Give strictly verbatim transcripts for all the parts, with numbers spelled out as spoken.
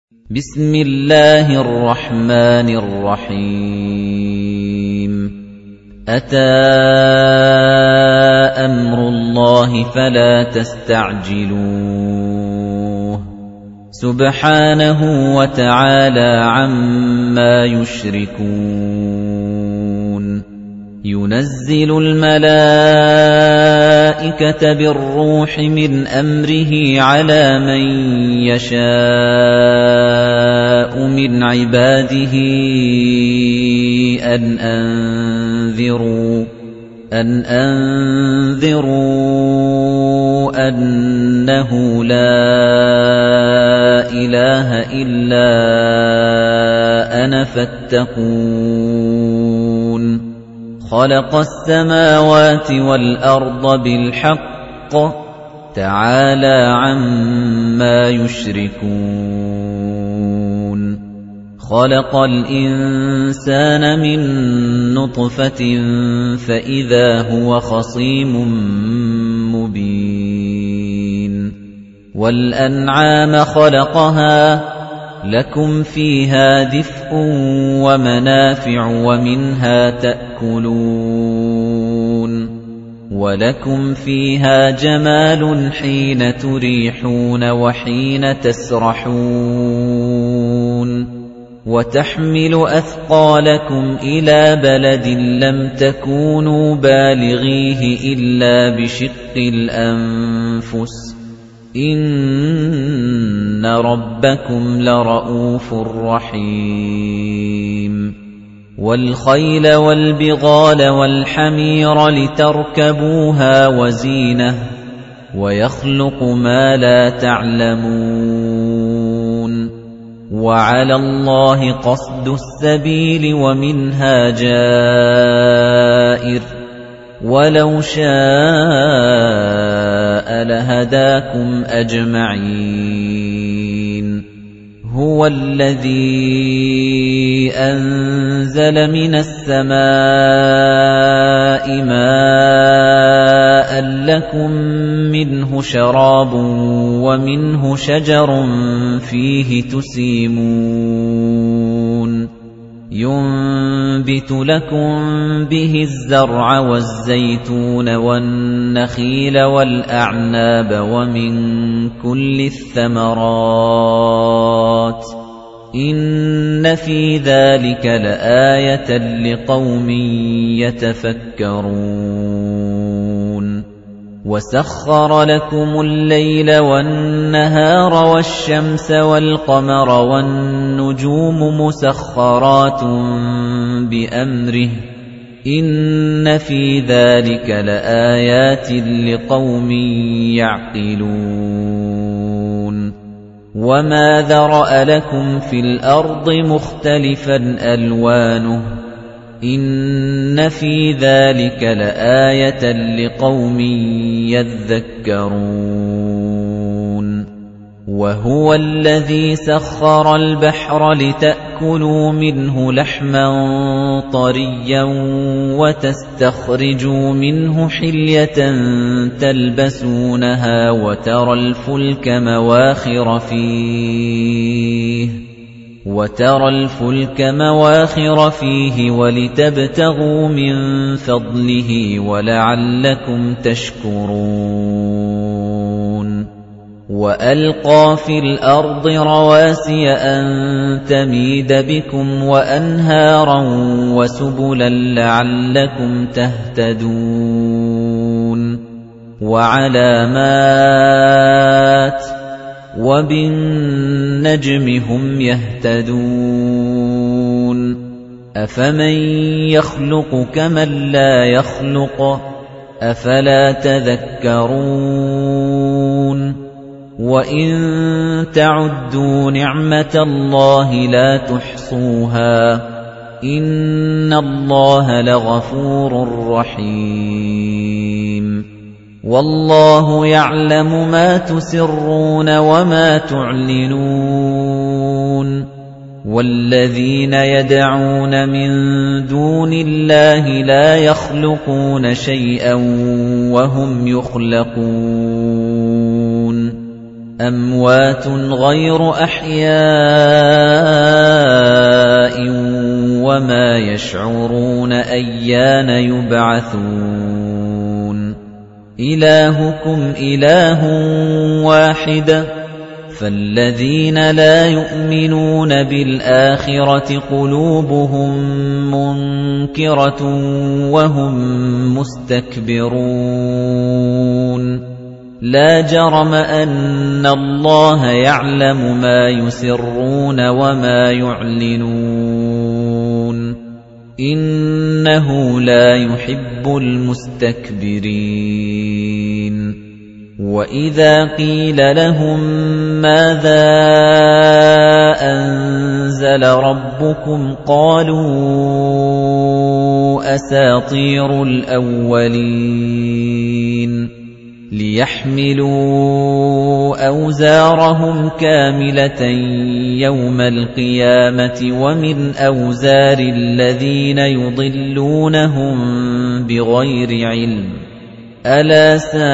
بسم الله الرحمن الرحيم أتى أمر الله فلا تستعجلوه سبحانه وتعالى عما يشركون ينزل الملائكة بالروح من أمره على من يشاء من عباده أن أنذروا أن أنذروا أنه لا إله إلا أنا فاتقون خلق السماوات والأرض بالحق تعالى عما يشركون خلق الإنسان من نطفة فإذا هو خصيم مبين والأنعام خلقها لكم فيها دفء ومنافع ومنها تأكلون ولكم فيها جمال حين تريحون وحين تسرحون وتحمل أثقالكم إلى بلد لم تكونوا بالغيه إلا بشق الأنفس إِنَّ رَبَّكُمْ لَرَءُوفٌ رَحِيمٌ وَالْخَيْلَ وَالْبِغَالَ وَالْحَمِيرَ لِتَرْكَبُوهَا وَزِينَةً وَيَخْلُقُ مَا لَا تَعْلَمُونَ وَعَلَى اللَّهِ قَصْدُ السَّبِيلِ وَمِنْهَا جَائِرٌ وَلَوْ شَاءَ لَهَدَاكُمْ أَجْمَعِينَ هُوَ الَّذِي أَنزَلَ مِنَ السَّمَاءِ مَاءً لَّكُم مِّنْهُ شَرَابٌ وَمِنْهُ شَجَرٌ فِيهِ تُسِيمُونَ ينبت لكم به الزرع والزيتون والنخيل والأعناب ومن كل الثمرات إن في ذلك لآية لقوم يتفكرون وَسَخَّرَ لَكُمُ اللَّيْلَ وَالنَّهَارَ وَالشَّمْسَ وَالْقَمَرَ وَالنُّجُومُ مُسَخَّرَاتٌ بِأَمْرِهِ إِنَّ فِي ذَلِكَ لَآيَاتٍ لِقَوْمٍ يَعْقِلُونَ وَمَا ذَرَأَ لَكُمْ فِي الْأَرْضِ مُخْتَلِفًا أَلْوَانُهُ إِنَّ فِي ذَلِكَ لَآيَةً لِقَوْمٍ يَذَّكَّرُونَ وَهُوَ الَّذِي سَخَّرَ الْبَحْرَ لِتَأْكُلُوا مِنْهُ لَحْمًا طَرِيًّا وَتَسْتَخْرِجُوا مِنْهُ حِلْيَةً تَلْبَسُونَهَا وَتَرَى الْفُلْكَ مَوَاخِرَ فِيهِ وَتَرَى الْفُلْكَ مَوَاخِرَ فِيهِ وَلِتَبْتَغُوا مِنْ فَضْلِهِ وَلَعَلَّكُمْ تَشْكُرُونَ وَأَلْقَى فِي الْأَرْضِ رَوَاسِيَ أَن تَمِيدَ بِكُمْ وَأَنْهَارًا وَسُبُلًا لَعَلَّكُمْ تَهْتَدُونَ وَعَلَامَاتٍ وَبِالنَّجْمِ هُمْ يَهْتَدُونَ أَفَمَن يَخْلُقُ كَمَن لَّا يَخْلُقُ أَفَلَا تَذَكَّرُونَ وَإِن تَعُدُّوا نِعْمَةَ اللَّهِ لَا تُحْصُوهَا إِنَّ اللَّهَ لَغَفُورٌ رَّحِيمٌ وَاللَّهُ يَعْلَمُ مَا تُسِرُّونَ وَمَا تُعْلِنُونَ وَالَّذِينَ يَدْعُونَ مِن دُونِ اللَّهِ لَا يَخْلُقُونَ شَيْئًا وَهُمْ يُخْلَقُونَ أَمْوَاتٌ غَيْرُ أَحْيَاءٍ وَمَا يَشْعُرُونَ أَيَّانَ يُبْعَثُونَ إِلَٰهُكُمْ إِلَٰهٌ وَاحِدٌ فَالَّذِينَ لَا يُؤْمِنُونَ بِالْآخِرَةِ قُلُوبُهُم مُّنكِرَةٌ وَهُم مُّسْتَكْبِرُونَ لَا جَرَمَ أَنَّ اللَّهَ يَعْلَمُ مَا يُسِرُّونَ وَمَا يُعْلِنُونَ إِنَّهُ لَا يُحِبُّ الْمُسْتَكْبِرِينَ وَإِذَا قِيلَ لَهُم مَّاذَا أَنزَلَ رَبُّكُمْ قَالُوا أَسَاطِيرُ الْأَوَّلِينَ لِيَحْمِلُوا أَوْزَارَهُمْ كَامِلَةً يَوْمَ الْقِيَامَةِ وَمِنْ أَوْزَارِ الَّذِينَ يُضِلُّونَهُم بِغَيْرِ عِلْمٍ أَلَا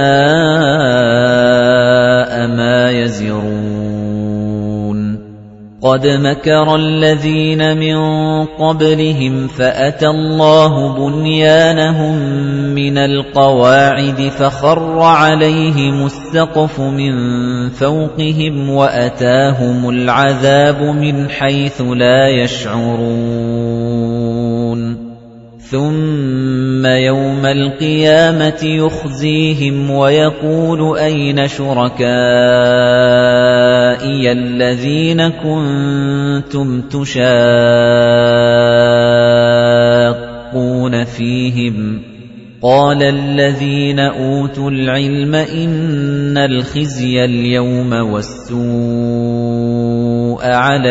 سَاءَ مَا يَزِرُونَ قَدْ مَكَرَ الَّذِينَ مِن قَبْلِهِمْ فَأَتَى اللَّهُ بُنْيَانَهُم مِّنَ الْقَوَاعِدِ فَخَرَّ عَلَيْهِمُ السَّقْفُ مِن فَوْقِهِمْ وَأَتَاهُمُ الْعَذَابُ مِنْ حَيْثُ لَا يَشْعُرُونَ ثُمَّ يَوْمَ الْقِيَامَةِ يُخْزِيهِمْ وَيَقُولُ أَيْنَ شُرَكَائِيَ الَّذِينَ كُنتُمْ تُشَاقُّونَ فِيهِمْ قَالَ الَّذِينَ أُوتُوا الْعِلْمَ إِنَّ الْخِزْيَ الْيَوْمَ وَالسُّوءَ عَلَى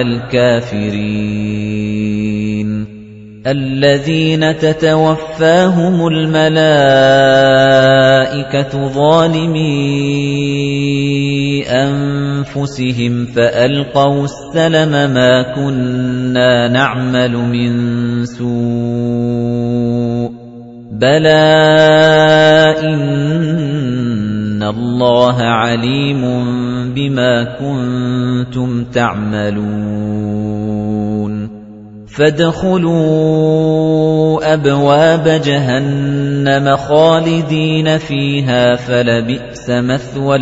الْكَافِرِينَ الَّذِينَ تَتَوَفَّاهُمُ الْمَلَائِكَةُ ظَالِمِي أَنفُسِهِمْ فَأَلْقَوْا السَّلَمَ مَا كُنَّا نَعْمَلُ مِن سُوءٍ بَلَىٰ إِنَّ اللَّهَ عَلِيمٌ بِمَا كُنتُمْ تَعْمَلُونَ فَادْخُلُوا أَبْوَابَ جَهَنَّمَ خَالِدِينَ فِيهَا فَلَبِئْسَ مَثْوَى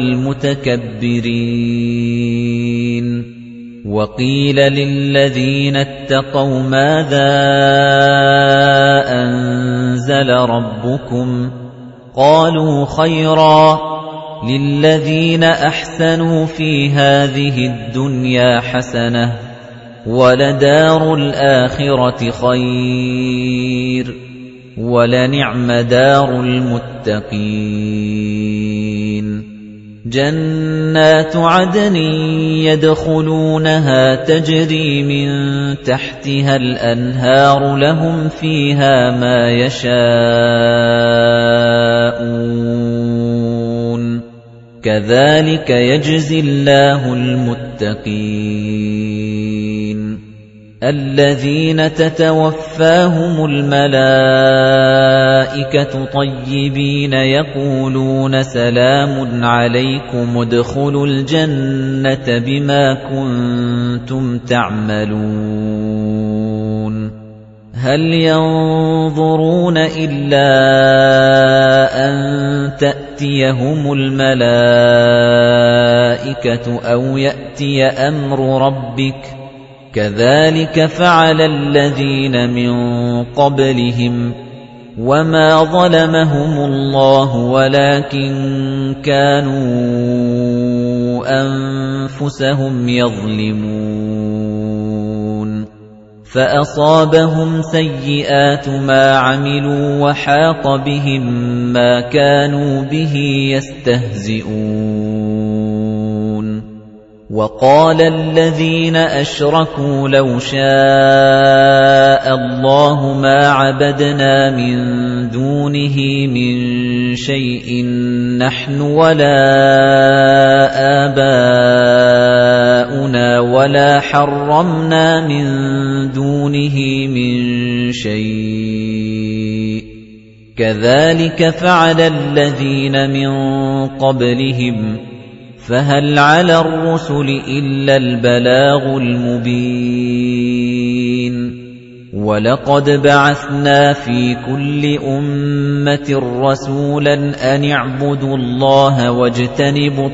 الْمُتَكَبِّرِينَ وَقِيلَ لِلَّذِينَ اتَّقَوْا مَاذَا أَنزَلَ رَبُّكُمْ قَالُوا خَيْرًا لِلَّذِينَ أَحْسَنُوا فِي هَٰذِهِ الدُّنْيَا حَسَنَةٌ وَلَدَارُ الْآخِرَةِ خَيْرٌ وَلَنِعْمَ دَارُ الْمُتَّقِينَ جَنَّاتُ عَدْنٍ يَدْخُلُونَهَا تَجْرِي مِن تَحْتِهَا الْأَنْهَارُ لَهُمْ فِيهَا مَا يَشَاءُونَ كَذَلِكَ يَجْزِي اللَّهُ الْمُتَّقِينَ الَّذِينَ تَتَوَفَّاهُمُ الْمَلَائِكَةُ طَيِّبِينَ يَقُولُونَ سَلَامٌ عَلَيْكُمُ ادْخُلُوا الْجَنَّةَ بِمَا كُنتُمْ تَعْمَلُونَ هَلْ يَنظُرُونَ إِلَّا أَن تَأْتِيَهُمُ الْمَلَائِكَةُ أَوْ يَأْتِيَ أَمْرُ رَبِّكَ كَذَلِكَ فَعَلَ الَّذِينَ مِن قَبْلِهِمْ وَمَا ظَلَمَهُمُ اللَّهُ وَلَكِن كَانُوا أَنفُسَهُمْ يَظْلِمُونَ فَأَصَابَهُمْ سَيِّئَاتُ مَا عَمِلُوا وَحَاقَ بِهِم مَّا كَانُوا بِهِ يَسْتَهْزِئُونَ وَقَالَ الَّذِينَ أَشْرَكُوا لَوْ شَاءَ اللَّهُ مَا عَبَدْنَا مِن دُونِهِ مِن شَيْءٍ نَّحْنُ وَلَا آبَاؤُنَا وَلَا حَرَّمْنَا مِن دُونِهِ مِن شَيْءٍ كَذَلِكَ فَعَلَ الَّذِينَ مِن قَبْلِهِمْ فهل على الرسل إلا البلاغ المبين ولقد بعثنا في كل أمة رسولا أن اعبدوا الله واجتنبوا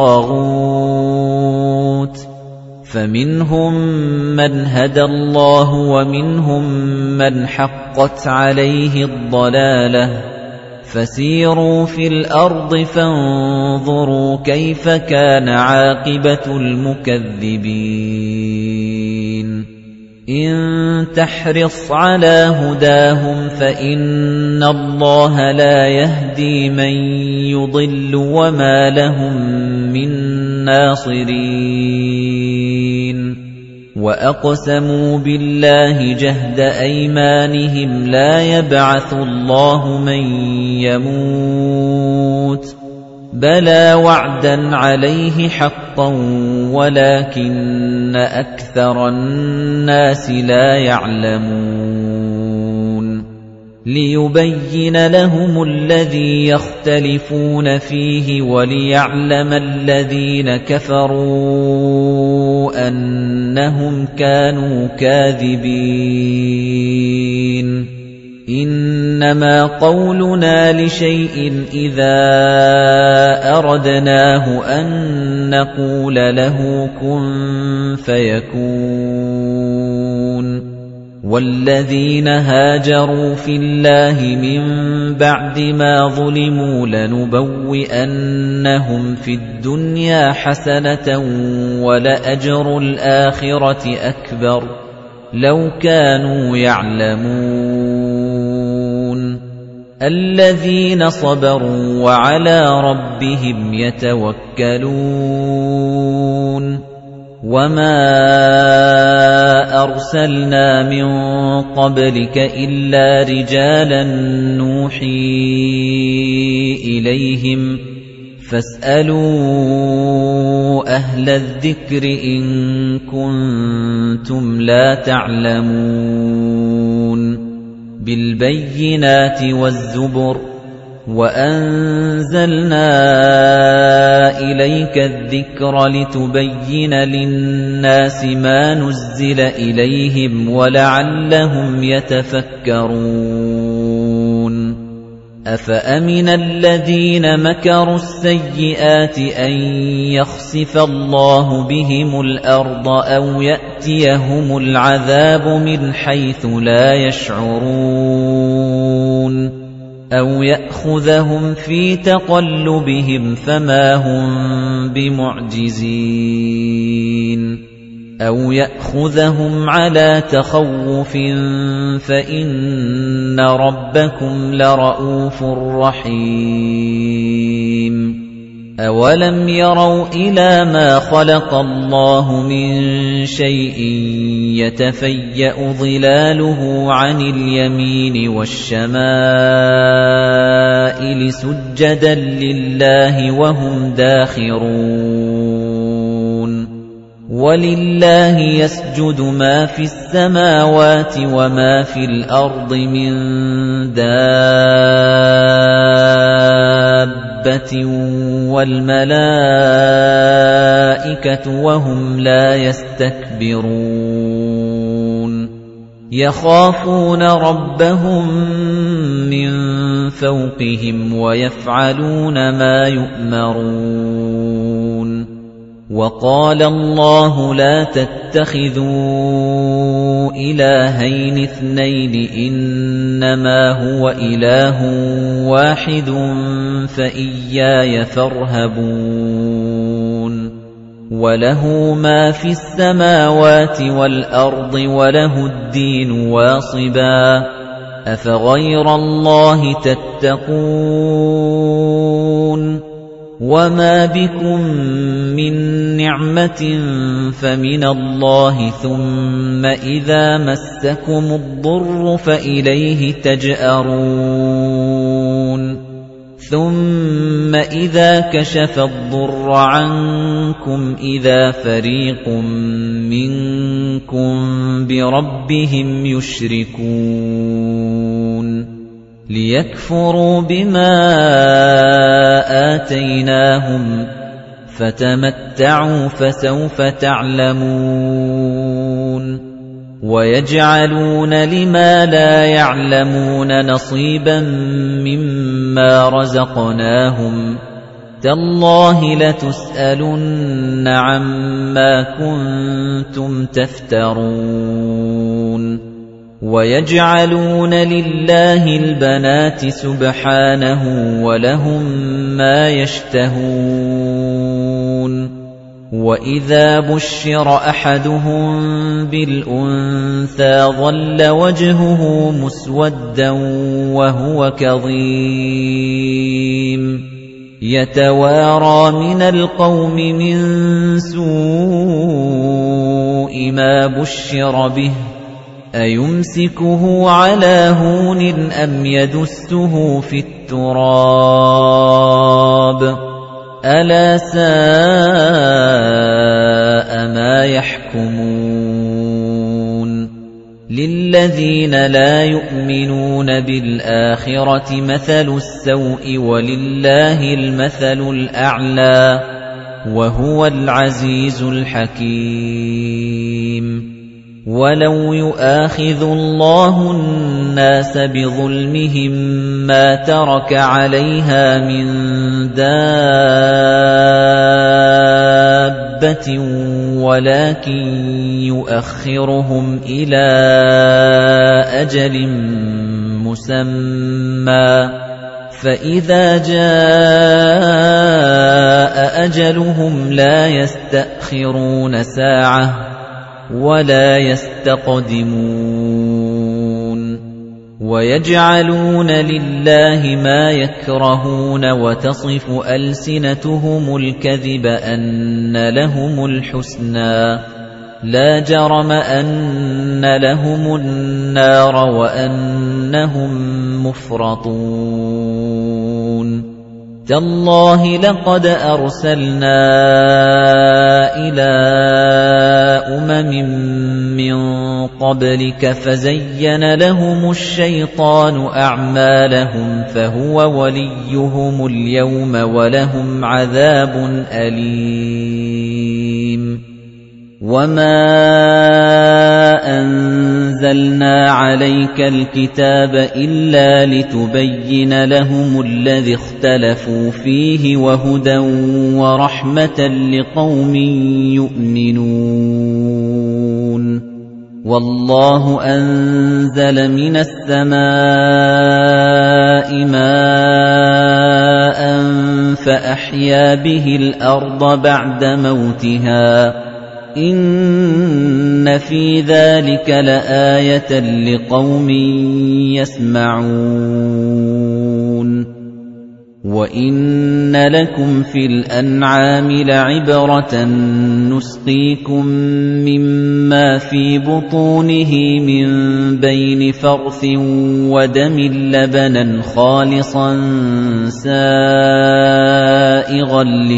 الطاغوت فمنهم من هدى الله ومنهم من حقت عليه الضلالة فسيروا في الأرض فانظروا كيف كان عاقبة المكذبين إن تحرص على هداهم فإن الله لا يهدي من يضل وما لهم من ناصرين وأقسموا بالله جهد أيمانهم لا يبعث الله من يموت بلى وعدا عليه حقا ولكن أكثر الناس لا يعلمون ليبين لهم الذي يختلفون فيه وليعلم الذين كفروا أنهم كانوا كاذبين إنما قولنا لشيء إذا أردناه أن نقول له كن فيكون والذين هاجروا في الله من بعد ما ظلموا لنبوئنهم في الدنيا حسنة ولأجر الآخرة أكبر لو كانوا يعلمون الذين صبروا وعلى ربهم يتوكلون وما أرسلنا من قبلك إلا رجالا نوحي إليهم فاسألوا أهل الذكر إن كنتم لا تعلمون بالبينات والزبر وأنزلنا إليك الذكر لتبين للناس ما نزل إليهم ولعلهم يتفكرون أفأمن الذين مكروا السيئات أن يخسف الله بهم الأرض أو يأتيهم العذاب من حيث لا يشعرون أَوْ يَأْخُذَهُمْ فِي تَقَلُّبِهِمْ فَمَا هُمْ بِمُعْجِزِينَ أَوْ يَأْخُذَهُمْ عَلَى تَخَوُّفٍ فَإِنَّ رَبَّكُمْ لَرَءُوفٌ رَحِيمٌ أَوَلَمْ يَرَوْا إِلَى مَا خَلَقَ اللَّهُ مِنْ شَيْءٍ يَتَفَيَّأُ ظِلَالُهُ عَنِ الْيَمِينِ وَالشَّمَائِلِ سُجَّدًا لِلَّهِ وَهُمْ دَاخِرُونَ وَلِلَّهِ يَسْجُدُ مَا فِي السَّمَاوَاتِ وَمَا فِي الْأَرْضِ مِنْ دَابَّةٍ وَالْمَلَائِكَةُ وَهُمْ لَا يَسْتَكْبِرُونَ يَخَافُونَ رَبَّهُم مِّن فَوْقِهِمْ وَيَفْعَلُونَ مَا يُؤْمَرُونَ وَقَالَ اللَّهُ لَا تَتَّخِذُوا إِلَٰهَيْنِ اثْنَيْنِ إِنَّمَا هُوَ إِلَٰهٌ وَاحِدٌ فَإِيَّايَ فَارْهَبُونِ وَلَهُ مَا فِي السَّمَاوَاتِ وَالْأَرْضِ وَلَهُ الدِّينُ وَاصِبًا أَفَغَيْرَ اللَّهِ تَتَّقُونَ وَمَا بِكُم مِّن نِّعْمَةٍ فَمِنَ اللَّهِ ثُمَّ إِذَا مَسَّكُمُ الضُّرُّ فَإِلَيْهِ تَجْأَرُونَ ثُمَّ إِذَا كَشَفَ الضُّرَّ عَنكُمْ إِذَا فَرِيقٌ مِّنكُم بِرَبِّهِمْ يُشْرِكُونَ لِيَكْفُرُوا بِمَا آتَيْنَاهُمْ فَتَمَتَّعُوا فَسَوْفَ تَعْلَمُونَ وَيَجْعَلُونَ لِمَا لَا يَعْلَمُونَ نَصِيبًا مِّمَّا رَزَقْنَاهُمْ تَاللَّهِ لَتُسْأَلُنَّ عَمَّا كُنتُمْ تَفْتَرُونَ وَيَجْعَلُونَ لِلَّهِ الْبَنَاتِ سُبْحَانَهُ وَلَهُم مَّا يَشْتَهُونَ وَإِذَا بُشِّرَ أَحَدُهُم بِالْأُنثَىٰ ظَلَّ وَجْهُهُ مُسْوَدًّا وَهُوَ كَظِيمٌ يَتَوَارَىٰ مِنَ الْقَوْمِ مِن سُوءِ مَا بُشِّرَ بِهِ أَيُمْسِكُهُ عَلَىٰ هُونٍ أَمْ يَدُسُّهُ فِي التُّرَابِ أَلَا سَاءَ مَا يَحْكُمُونَ لِلَّذِينَ لَا يُؤْمِنُونَ بِالْآخِرَةِ مَثَلُ السَّوْءِ وَلِلَّهِ الْمَثَلُ الْأَعْلَى وَهُوَ الْعَزِيزُ الْحَكِيمُ وَلَوْ يُؤَاخِذُ اللَّهُ النَّاسَ بِظُلْمِهِم مَّا تَرَكَ عَلَيْهَا مِن دَابَّةٍ وَلَكِن يُؤَخِّرُهُمْ إِلَىٰ أَجَلٍ مُّسَمًّى فَإِذَا جَاءَ أَجَلُهُمْ لَا يَسْتَأْخِرُونَ سَاعَةً وَلَا يَسْتَقْدِمُونَ وَيَجْعَلُونَ لِلَّهِ مَا يَكْرَهُونَ وَتَصِفُ أَلْسِنَتُهُمُ الْكَذِبَ أَنَّ لَهُمُ الْحُسْنَىٰ لَا جَرَمَ أَنَّ لَهُمُ النَّارَ وَأَنَّهُم مُّفْرَطُونَ تَاللَّهِ لَقَدْ أَرْسَلْنَا إِلَىٰ أُمَمٍ مِّن قَبْلِكَ فَزَيَّنَ لَهُمُ الشَّيْطَانُ أَعْمَالَهُمْ فَهُوَ وَلِيُّهُمُ الْيَوْمَ وَلَهُمْ عَذَابٌ أَلِيمٌ وَمَا أَنزَلْنَا عَلَيْكَ الْكِتَابَ إِلَّا لِتُبَيِّنَ لَهُمُ الَّذِي اخْتَلَفُوا فِيهِ وَهُدًى وَرَحْمَةً لِقَوْمٍ يُؤْمِنُونَ وَاللَّهُ أَنزَلَ مِنَ السَّمَاءِ مَاءً فَأَحْيَا بِهِ الْأَرْضَ بَعْدَ مَوْتِهَا إِنَّ فِي ذَلِكَ لَآيَةً لِقَوْمٍ يَسْمَعُونَ وَإِنَّ لَكُمْ فِي الْأَنْعَامِ لَعِبْرَةً نُسْقِيكُم مِّمَّا فِي بُطُونِهِ مِن بَيْنِ فَرْثٍ وَدَمٍ لَّبَنًا خَالِصًا سَائِغًا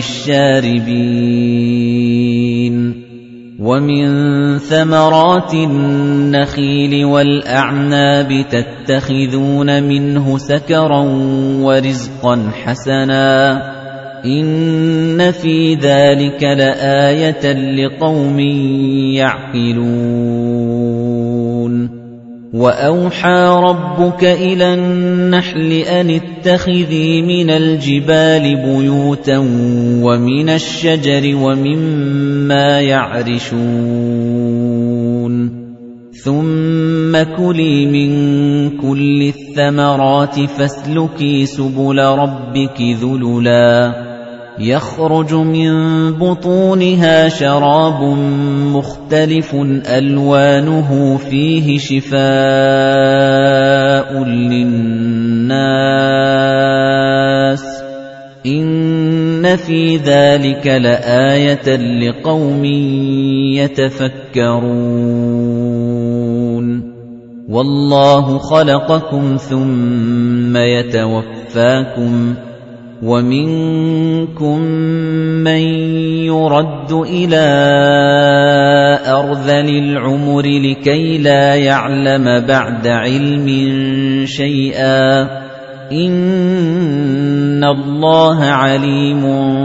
لِّلشَّارِبِينَ وَمِن ثَمَرَاتِ النَّخِيلِ وَالْأَعْنَابِ تَتَّخِذُونَ مِنْهُ سَكَرًا وَرِزْقًا حَسَنًا إِنَّ فِي ذَلِكَ لَآيَةً لِقَوْمٍ يَعْقِلُونَ وَأَوْحَى رَبُّكَ إِلَى النَّحْلِ أَنِ اتَّخِذِي مِنَ الْجِبَالِ بُيُوتًا وَمِنَ الشَّجَرِ وَمِمَّا يَعْرِشُونَ ثُمَّ كُلِي مِن كُلِّ الثَّمَرَاتِ فَاسْلُكِي سُبُلَ رَبِّكِ ذُلُلًا يَخْرُجُ مِن بُطُونِهَا شَرَابٌ مُخْتَلِفٌ أَلْوَانُهُ فِيهِ شِفَاءٌ لِّلنَّاسِ إِنَّ فِي ذَلِكَ لَآيَةً لِقَوْمٍ يَتَفَكَّرُونَ وَاللَّهُ خَلَقَكُمْ ثُمَّ يَتَوَفَّاكُمْ وَمِنكُم مَّن يُرَدُّ إِلَىٰ أَرْذَلِ الْعُمُرِ لِكَيْ لَا يَعْلَمَ بَعْدَ عِلْمٍ شَيْئًا إِنَّ اللَّهَ عَلِيمٌ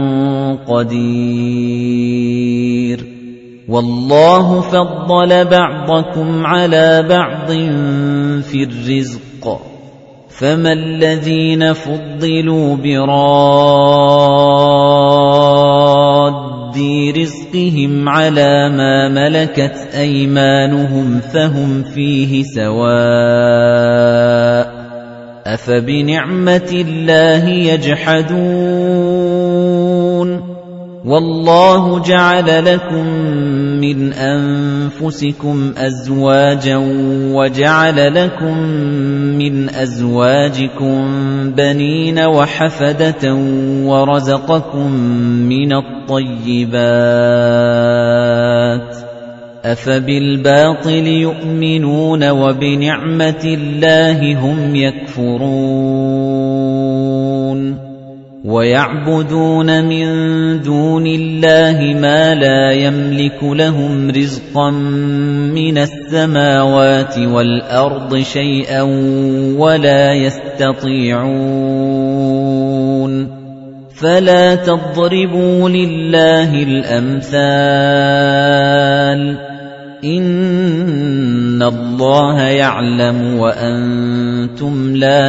قَدِيرٌ وَاللَّهُ فَضَّلَ بَعْضَكُمْ عَلَى بَعْضٍ فِي الرِّزْقِ فَمَا الَّذِينَ فُضِّلُوا بِرَادِّ رِزْقِهِمْ عَلَى مَا مَلَكَتْ أَيْمَانُهُمْ فَهُمْ فِيهِ سَوَاءٌ أَفَبِنِعْمَةِ اللَّهِ يَجْحَدُونَ وَاللَّهُ جَعَلَ لَكُم مِّنْ أَنفُسِكُمْ أَزْوَاجًا وَجَعَلَ لَكُم مِّنْ أَزْوَاجِكُم بَنِينَ وَحَفَدَةً وَرَزَقَكُم مِّنَ الطَّيِّبَاتِ أَفَبِالْبَاطِلِ يُؤْمِنُونَ وَبِنِعْمَةِ اللَّهِ هُمْ يَكْفُرُونَ وَيَعْبُدُونَ مِن دُونِ اللَّهِ مَا لَا يَمْلِكُ لَهُمْ رِزْقًا مِّنَ السَّمَاوَاتِ وَالْأَرْضِ شَيْئًا وَلَا يَسْتَطِيعُونَ فَلَا تَضْرِبُوا لِلَّهِ الْأَمْثَالَ إِنَّ اللَّهَ يَعْلَمُ وَأَنتُمْ لَا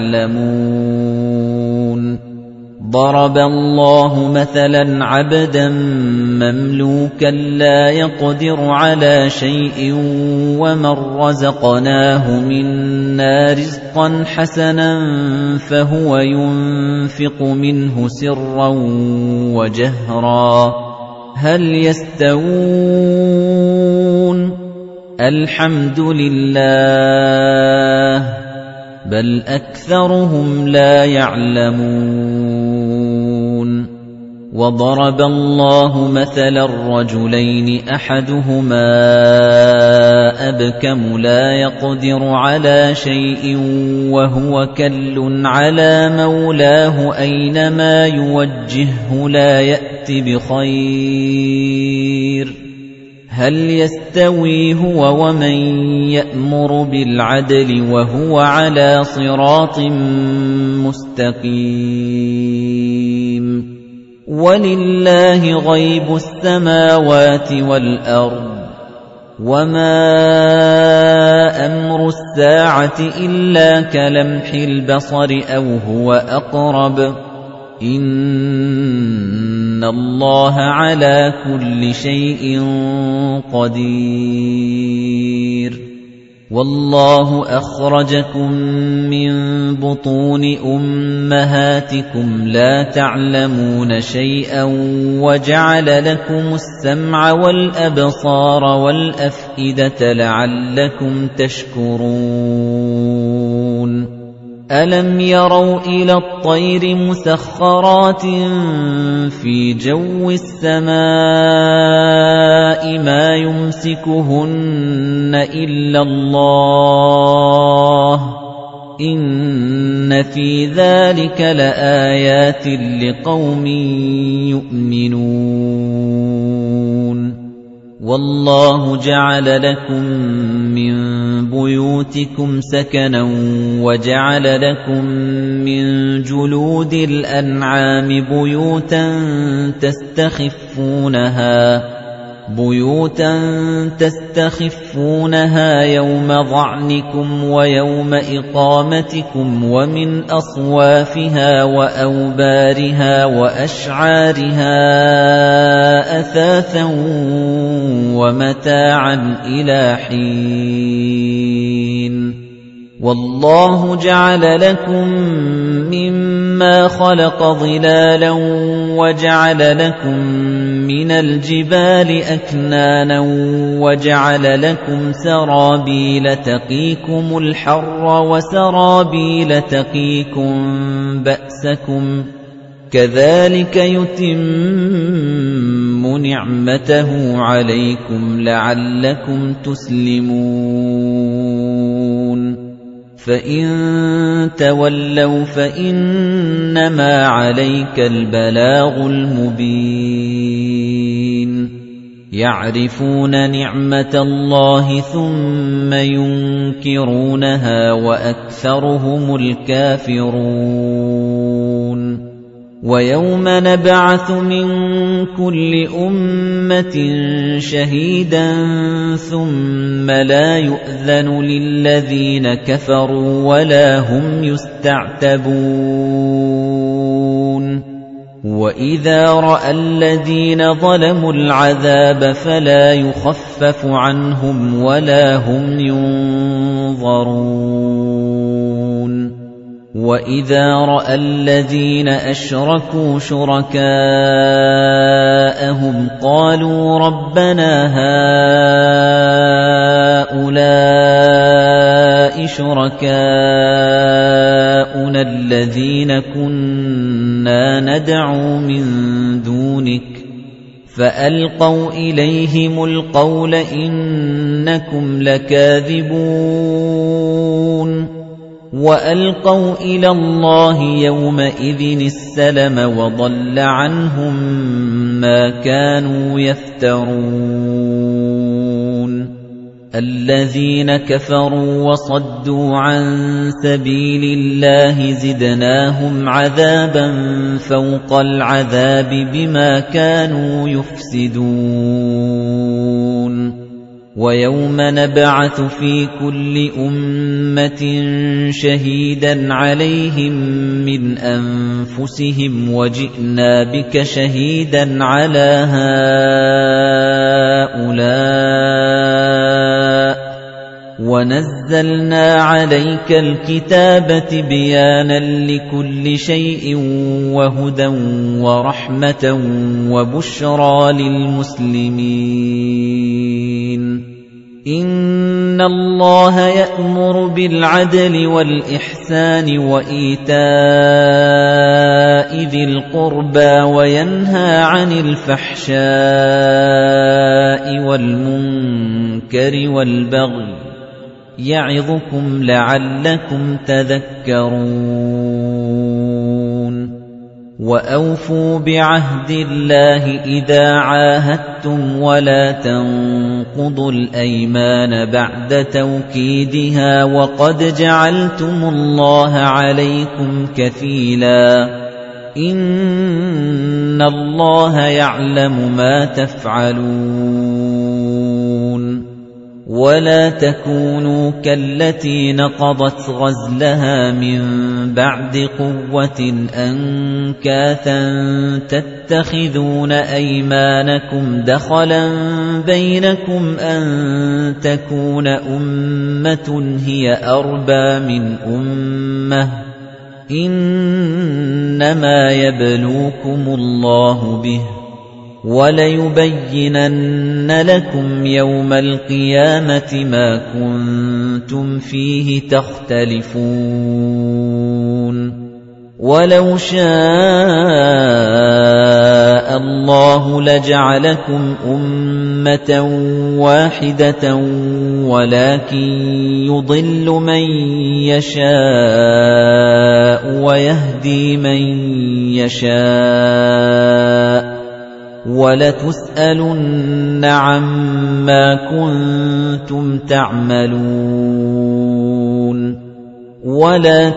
تَعْلَمُونَ ضَرَبَ اللَّهُ مَثَلًا عَبْدًا مَّمْلُوكًا لَّا يَقْدِرُ عَلَىٰ شَيْءٍ وَمَن رَّزَقْنَاهُ مِنَّا رِزْقًا حَسَنًا فَهُوَ يُنفِقُ مِنْهُ سِرًّا وَجَهْرًا هَلْ يَسْتَوُونَ الْحَمْدُ لِلَّهِ بَلْ أَكْثَرُهُمْ لَا يَعْلَمُونَ وَضَرَبَ اللَّهُ مَثَلًا رَّجُلَيْنِ أَحَدُهُمَا أَبْكَمُ لَا يَقْدِرُ عَلَىٰ شَيْءٍ وَهُوَ كَلٌّ عَلَىٰ مَوْلَاهُ أَيْنَمَا يُوَجِّههُّ لَا يَأْتِ بِخَيْرٍ هَلْ يَسْتَوِي هُوَ وَمَن يَأْمُرُ بِالْعَدْلِ وَهُوَ عَلَىٰ صِرَاطٍ مُّسْتَقِيمٍ وَلِلَّهِ غَيْبُ السَّمَاوَاتِ وَالْأَرْضِ وَمَا أَمْرُ السَّاعَةِ إِلَّا كَلَمْحِ الْبَصَرِ أَوْ هُوَ أَقْرَبُ إِنَّ اللَّهَ عَلَى كُلِّ شَيْءٍ قَدِيرٌ وَاللَّهُ أَخْرَجَكُم مِّن بُطُونِ أُمَّهَاتِكُمْ لَا تَعْلَمُونَ شَيْئًا وَجَعَلَ لَكُمُ السَّمْعَ وَالْأَبْصَارَ وَالْأَفْئِدَةَ لَعَلَّكُمْ تَشْكُرُونَ أَلَمْ يَرَوْا إِلَى الطَّيْرِ مُسَخَّرَاتٍ فِي جَوِّ السَّمَاءِ مَا يُمْسِكُهُنَّ إِلَّا اللَّهُ إِنَّ فِي ذَلِكَ لَآيَاتٍ لِقَوْمٍ يُؤْمِنُونَ وَاللَّهُ جَعَلَ لَكُم مِّن بُيُوتِكُمْ سَكَنًا وَجَعَلَ لَكُم مِّن جُلُودِ الْأَنْعَامِ بُيُوتًا تَسْتَخِفُّونَهَا بُيُوتًا تَسْتَخِفُّونَهَا يَوْمَ ظَعْنِكُمْ وَيَوْمَ إِقَامَتِكُمْ وَمِنْ أَصْوَافِهَا وَأَوْبَارِهَا وَأَشْعَارِهَا أَثَاثًا وَمَتَاعًا إِلَى حِينٍ وَاللَّهُ جَعَلَ لَكُم مِّمَّا خَلَقَ ظِلَالًا وَجَعَلَ لَكُم مِّنَ الْجِبَالِ أَكْنَانًا وَجَعَلَ لَكُمْ سَرَابِيلَ تَقِيكُمُ الْحَرَّ وَسَرَابِيلَ تَقِيكُم بَأْسَكُمْ كَذَلِكَ يُتِمُّ نِعْمَتَهُ عَلَيْكُمْ لَعَلَّكُمْ تُسْلِمُونَ فَإِن تَوَلَّوْا فَإِنَّمَا عَلَيْكَ الْبَلَاغُ الْمُبِينُ يَعْرِفُونَ نِعْمَةَ اللَّهِ ثُمَّ يُنكِرُونَهَا وَأَكْثَرُهُمُ الْكَافِرُونَ وَيَوْمَ نَبْعَثُ مِن كُلِّ أُمَّةٍ شَهِيدًا ثُمَّ لَا يُؤْذَنُ لِلَّذِينَ كَفَرُوا وَلَا هُمْ يُسْتَعْتَبُونَ وَإِذَا رَأَى الَّذِينَ ظَلَمُوا الْعَذَابَ فَلَا يُخَفَّفُ عَنْهُمْ وَلَا هُمْ يُنظَرُونَ وَإِذَا رَأَى الَّذِينَ أَشْرَكُوا شُرَكَاءَهُمْ قَالُوا رَبَّنَا هَؤُلَاءِ شُرَكَاؤُنَا الَّذِينَ كُنَّا نَدْعُو مِن دُونِكَ فَأَلْقَوْا إِلَيْهِمُ الْقَوْلَ إِنَّكُمْ لَكَاذِبُونَ وَأَلْقَوْا إِلَى اللَّهِ يَوْمَئِذٍ السَّلَمَ وَضَلَّ عَنْهُم مَّا كَانُوا يَفْتَرُونَ الَّذِينَ كَفَرُوا وَصَدُّوا عَن سَبِيلِ اللَّهِ زِدْنَاهُمْ عَذَابًا فَوْقَ الْعَذَابِ بِمَا كَانُوا يُفْسِدُونَ وَيَوْمَ نَبْعَثُ فِي كُلِّ أُمَّةٍ شَهِيدًا عَلَيْهِمْ مِنْ أَنفُسِهِمْ وَجِئْنَا بِكَ شَهِيدًا عَلَى هَؤُلَاءِ وَنَزَّلْنَا عَلَيْكَ الْكِتَابَ تِبْيَانًا لِكُلِّ شَيْءٍ وَهُدًى وَرَحْمَةً وَبُشْرَى لِلْمُسْلِمِينَ إِنَّ اللَّهَ يَأْمُرُ بِالْعَدْلِ وَالْإِحْسَانِ وَإِيتَاءِ ذِي الْقُرْبَى وَيَنْهَى عَنِ الْفَحْشَاءِ وَالْمُنكَرِ وَالْبَغْيِ يَعِظُكُمْ لَعَلَّكُمْ تَذَكَّرُونَ وَأَوْفُوا بِعَهْدِ اللَّهِ إِذَا عَاهَدتُّمْ وَلَا تَنقُضُوا الْأَيْمَانَ بَعْدَ تَوْكِيدِهَا وَقَدْ جَعَلْتُمُ اللَّهَ عَلَيْكُمْ كَفِيلًا إِنَّ اللَّهَ يَعْلَمُ مَا تَفْعَلُونَ وَلَا تَكُونُوا كَالَّتِي نَقَضَتْ غَزْلَهَا مِن بَعْدِ قُوَّةٍ أَنكَاثًا تَتَّخِذُونَ أَيْمَانَكُمْ دَخَلًا بَيْنَكُمْ أَن تَكُونَ أُمَّةٌ هِيَ أَرْبَى مِنْ أُمَّةٍ إِنَّمَا يَبْلُوكُمُ اللَّهُ بِهِ وَلَيُبَيِّنَنَّ لَكُمْ يَوْمَ الْقِيَامَةِ مَا كُنتُمْ فِيهِ تَخْتَلِفُونَ وَلَوْ شَاءَ اللَّهُ لَجَعَلَكُمْ أُمَّةً وَاحِدَةً وَلَكِن يُضِلُّ مَن يَشَاءُ وَيَهْدِي مَن يَشَاءُ وَلَتُسْأَلُنَّ عَمَّا كُنتُمْ تَعْمَلُونَ وَلَا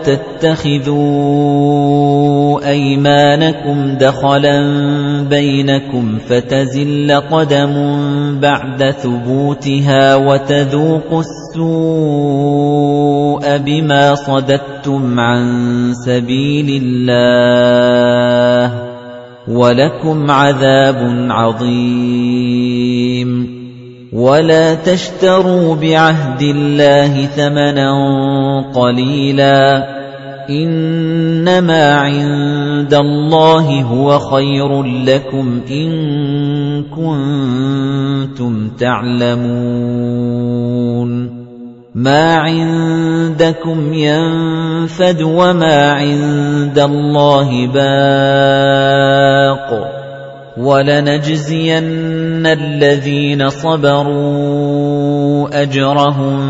تَتَّخِذُوا أَيْمَانَكُمْ دَخَلًا بَيْنَكُمْ فَتَزِلَّ قَدَمٌ بَعْدَ ثُبُوتِهَا وَتَذُوقُوا السُّوءَ بِمَا صَدَدتُّمْ عَن سَبِيلِ اللَّهِ وَلَكُمْ عَذَابٌ عَظِيمٌ وَلَا تَشْتَرُوا بِعَهْدِ اللَّهِ ثَمَنًا قَلِيلًا إِنَّمَا عِندَ اللَّهِ هُوَ خَيْرٌ لَّكُمْ إِن كُنتُمْ تَعْلَمُونَ مَا عِندَكُمْ يَنفَدُ وَمَا عِندَ اللَّهِ بَاقٍ وَلَنَجْزِيَنَّ الَّذِينَ صَبَرُوا أَجْرَهُم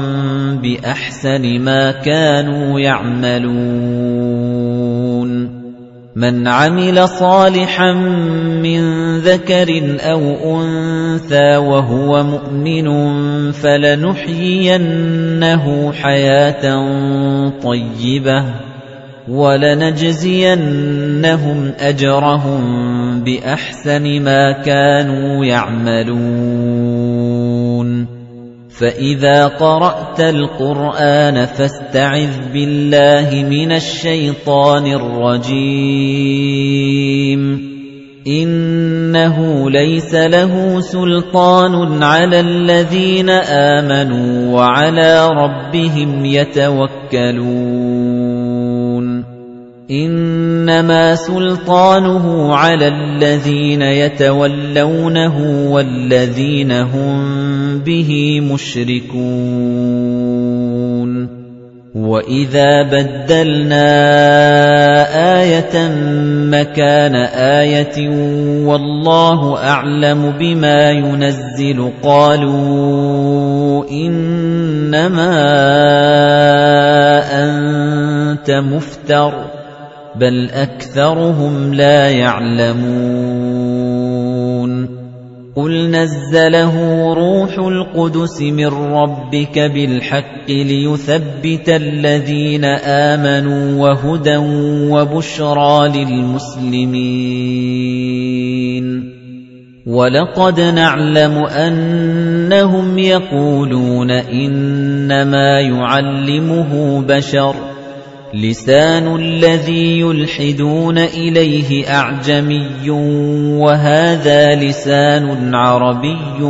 بِأَحْسَنِ مَا كَانُوا يَعْمَلُونَ مَنْ عَمِلَ صَالِحًا مِّن ذَكَرٍ أَوْ أُنثَىٰ وَهُوَ مُؤْمِنٌ فَلَنُحْيِيَنَّهُ حَيَاةً طَيِّبَةً وَلَنَجْزِيَنَّهُمْ أَجْرَهُم بِأَحْسَنِ مَا كَانُوا يَعْمَلُونَ فَإِذَا قَرَأْتَ الْقُرْآنَ فَاسْتَعِذْ بِاللَّهِ مِنَ الشَّيْطَانِ الرَّجِيمِ إِنَّهُ لَيْسَ لَهُ سُلْطَانٌ عَلَى الَّذِينَ آمَنُوا وَعَلَى رَبِّهِمْ يَتَوَكَّلُونَ إِنَّمَا سُلْطَانُهُ عَلَى الَّذِينَ يَتَوَلَّوْنَهُ وَالَّذِينَ هُمْ بِهِ مُشْرِكُونَ وَإِذَا بَدَّلْنَا آيَةً مَكَانَ آيَةٍ وَاللَّهُ أَعْلَمُ بِمَا يُنَزِّلُ قَالُوا إِنَّمَا أَنتَ مُفْتَرٍ بَلْ أَكْثَرُهُمْ لَا يَعْلَمُونَ قُلْ نَزَّلَهُ رُوحُ الْقُدُسِ مِنْ رَبِّكَ بِالْحَقِّ لِيُثَبِّتَ الَّذِينَ آمَنُوا وَهُدًى وَبُشْرَى لِلْمُسْلِمِينَ وَلَقَدْ نَعْلَمُ أَنَّهُمْ يَقُولُونَ إِنَّمَا يُعَلِّمُهُ بَشَرٌ لِسَانُ الَّذِي يُلْحِدُونَ إِلَيْهِ أَعْجَمِيٌّ وَهَذَا لِسَانٌ عَرَبِيٌّ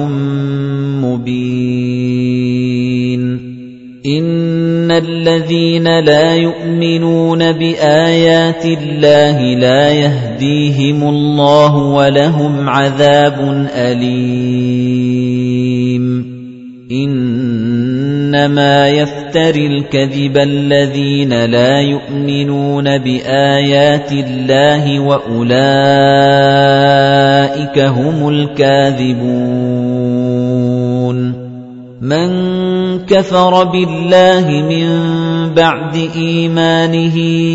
مُبِينٌ إِنَّ الَّذِينَ لَا يُؤْمِنُونَ بِآيَاتِ اللَّهِ لَا يَهْدِيهِمُ اللَّهُ وَلَهُمْ عَذَابٌ أَلِيمٌ إِنَّمَا يَفْتَرِي الْكَذِبَ الَّذِينَ لَا يُؤْمِنُونَ بِآيَاتِ اللَّهِ وَأُولَئِكَ هُمُ الْكَاذِبُونَ مَنْ كَفَرَ بِاللَّهِ مِنْ بَعْدِ إِيمَانِهِ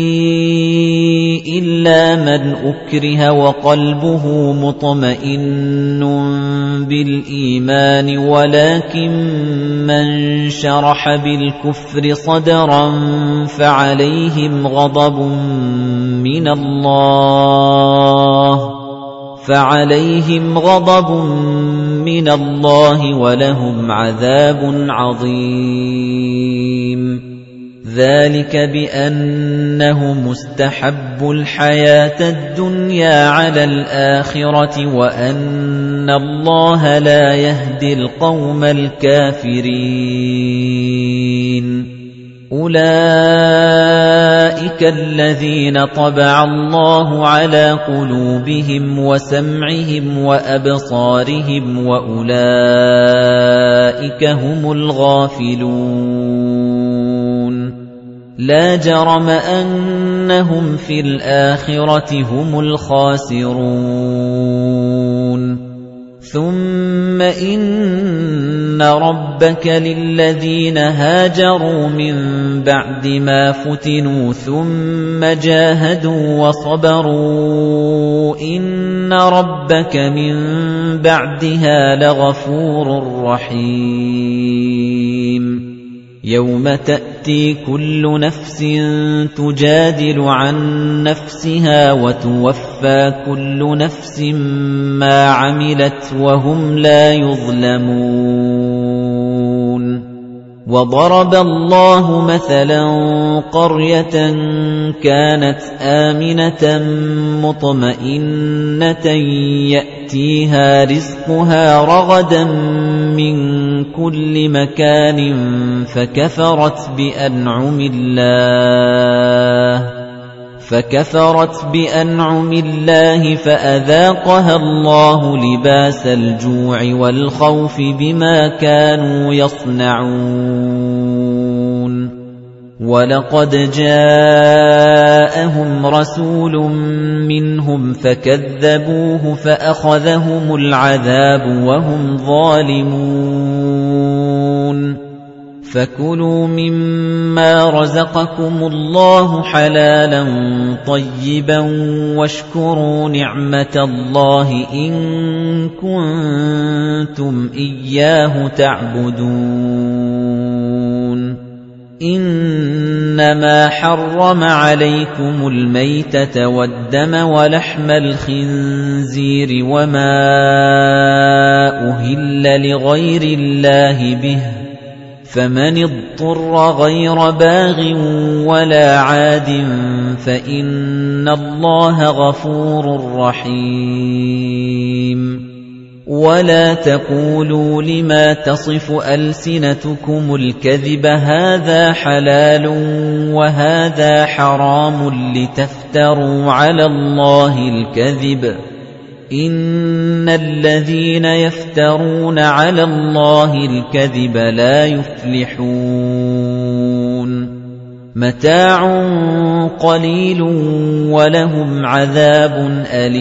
إِلَّا مَنْ أُكْرِهَ وَقَلْبُهُ مُطْمَئِنٌّ بِالْإِيمَانِ وَلَكِنْ مَنْ شَرَحَ بِالْكُفْرِ صَدْرًا فَعَلَيْهِمْ غَضَبٌ مِنَ اللَّهِ فَعَلَيْهِمْ غَضَبٌ مِنَ اللَّهِ وَلَهُمْ عَذَابٌ عَظِيمٌ ذَلِكَ بِأَنَّهُ مُسْتَحَبُّ الْحَيَاةَ الدُّنْيَا عَلَى الْآخِرَةِ وَأَنَّ اللَّهَ لَا يَهْدِي الْقَوْمَ الْكَافِرِينَ أُولَئِكَ الَّذِينَ طَبَعَ اللَّهُ عَلَى قُلُوبِهِمْ وَسَمْعِهِمْ وَأَبْصَارِهِمْ وَأُولَئِكَ هُمُ الْغَافِلُونَ لَا جَرَمَ أَنَّهُمْ فِي الْآخِرَةِ هُمُ الْخَاسِرُونَ ثُمَّ إِنَّ رَبَّكَ لِلَّذِينَ هَاجَرُوا مِن بَعْدِ مَا فُتِنُوا ثُمَّ جَاهَدُوا وَصَبَرُوا إِنَّ رَبَّكَ مِن بَعْدِهَا لَغَفُورٌ رَّحِيمٌ يَوْمَ تَأْتِي كُلُّ نَفْسٍ تُجَادِلُ عَن نَّفْسِهَا وَتُوَفَّى كُلُّ نَفْسٍ مَّا عَمِلَتْ وَهُمْ لَا يُظْلَمُونَ وَضَرَبَ اللَّهُ مَثَلًا قَرْيَةً كَانَتْ آمِنَةً مُطْمَئِنَّةً يَأْتِيهَا رِزْقُهَا رَغَدًا مِنْ كُلِّ مَكَانٍ فَكَفَرَتْ بِأَنْعُمِ اللَّهِ فَكَفَرَتْ بِأَنْعُمِ اللَّهِ فَأَذَاقَهَا اللَّهُ لِبَاسَ الْجُوعِ وَالْخَوْفِ بِمَا كَانُوا يَصْنَعُونَ وَلَقَدْ جَاءَهُمْ رَسُولٌ مِّنْهُمْ فَكَذَّبُوهُ فَأَخَذَهُمُ الْعَذَابُ وَهُمْ ظَالِمُونَ فَكُلُوا مِمَّا رَزَقَكُمُ اللَّهُ حَلَالًا طَيِّبًا وَاشْكُرُوا نِعْمَةَ اللَّهِ إِن كُنتُمْ إِيَّاهُ تَعْبُدُونَ إِنَّمَا حَرَّمَ عَلَيْكُمُ الْمَيْتَةَ وَالدَّمَ وَلَحْمَ الْخِنزِيرِ وَمَا أُهِلَّ لِغَيْرِ اللَّهِ بِهِ فَمَنِ اضْطُرَّ غَيْرَ بَاغٍ وَلَا عَادٍ فَإِنَّ اللَّهَ غَفُورٌ رَّحِيمٌ وَلَا تَقُولُوا لِمَا تَصِفُ أَلْسِنَتُكُمُ الْكَذِبَ هَذَا حَلَالٌ وَهَذَا حَرَامٌ لِتَفْتَرُوا عَلَى اللَّهِ الْكَذِبَ إِنَّ الَّذِينَ يَفْتَرُونَ عَلَى اللَّهِ الْكَذِبَ لَا يُفْلِحُونَ مَتَاعٌ قَلِيلٌ وَلَهُمْ عَذَابٌ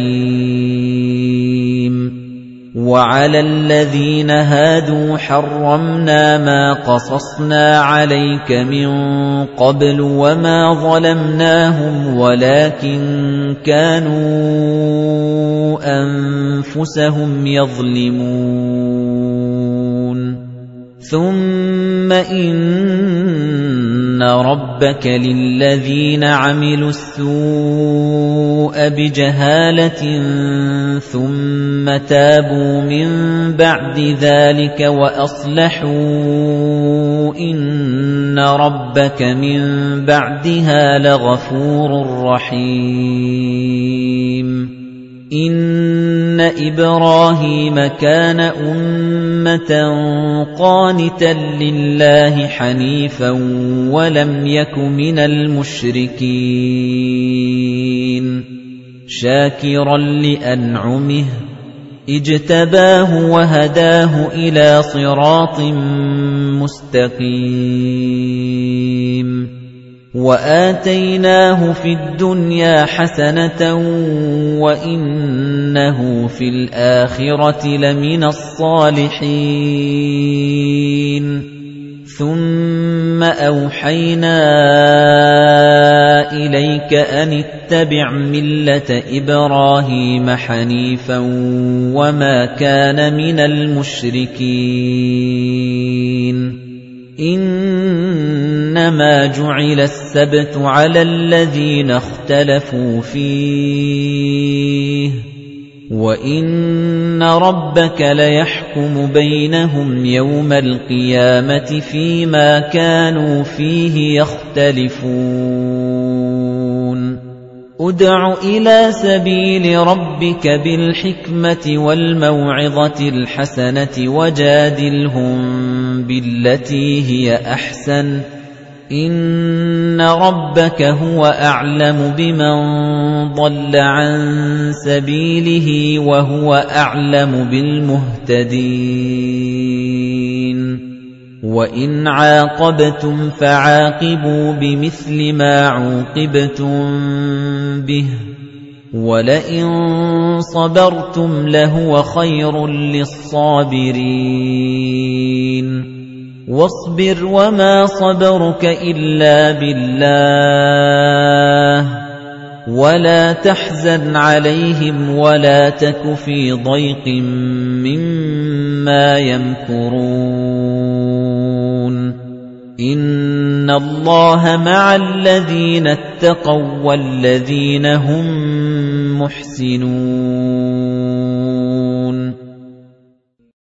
أَلِيمٌ وَعَلَى الَّذِينَ هَادُوا حَرَّمْنَا مَا قَصَصْنَا عَلَيْكَ مِن قَبْلُ وَمَا ظَلَمْنَاهُمْ وَلَكِن كَانُوا أَنفُسَهُمْ يَظْلِمُونَ ثُمَّ إِنَّ رَبَّكَ لِلَّذِينَ عَمِلُوا السُّوءَ بِجَهَالَةٍ ثُمَّ تَابُوا مِن بَعْدِ ذَلِكَ وَأَصْلَحُوا إِنَّ رَبَّكَ مِن بَعْدِهَا لَغَفُورٌ رَّحِيمٌ إِنَّ إِبْرَاهِيمَ كَانَ أُمَّةً قَانِتًا لِّلَّهِ حَنِيفًا وَلَمْ يَكُ مِنَ الْمُشْرِكِينَ شَاكِرًا لِّأَنْعُمِهِ اجْتَبَاهُ وَهَدَاهُ إِلَى صِرَاطٍ مُّسْتَقِيمٍ وَآتَيْنَاهُ فِي الدُّنْيَا حَسَنَةً وَإِنَّهُ فِي الْآخِرَةِ لَمِنَ الصَّالِحِينَ ثُمَّ أَوْحَيْنَا إِلَيْكَ أَنِ اتَّبِعْ مِلَّةَ إِبْرَاهِيمَ حَنِيفًا وَمَا كَانَ مِنَ الْمُشْرِكِينَ إِنَّمَا جُعِلَ السَّبْتُ عَلَى الَّذِينَ اخْتَلَفُوا فِيهِ وَإِنَّ رَبَّكَ لَيَحْكُمُ بَيْنَهُمْ يَوْمَ الْقِيَامَةِ فِيمَا كَانُوا فِيهِ يَخْتَلِفُونَ ادْعُ إِلَى سَبِيلِ رَبِّكَ بِالْحِكْمَةِ وَالْمَوْعِظَةِ الْحَسَنَةِ وَجَادِلْهُم بِالَّتِي هِيَ أَحْسَنُ إِنَّ رَبَّكَ هُوَ أَعْلَمُ بِمَن ضَلَّ عَن سَبِيلِهِ وَهُوَ أَعْلَمُ بِالْمُهْتَدِينَ وَإِنْ عَاقَبْتُمْ فَعَاقِبُوا بِمِثْلِ مَا عُوقِبْتُم بِهِ وَلَئِن صَبَرْتُمْ لَهُوَ خَيْرٌ لِّلصَّابِرِينَ وَاصْبِرْ وَمَا صَبَرُكَ إِلَّا بِاللَّهِ وَلَا تَحْزَنْ عَلَيْهِمْ وَلَا تَكُ فِي ضَيْقٍ مِّمَّا يَمْكُرُونَ إِنَّ اللَّهَ مَعَ الَّذِينَ اتَّقَوْا وَالَّذِينَ هُم مُّحْسِنُونَ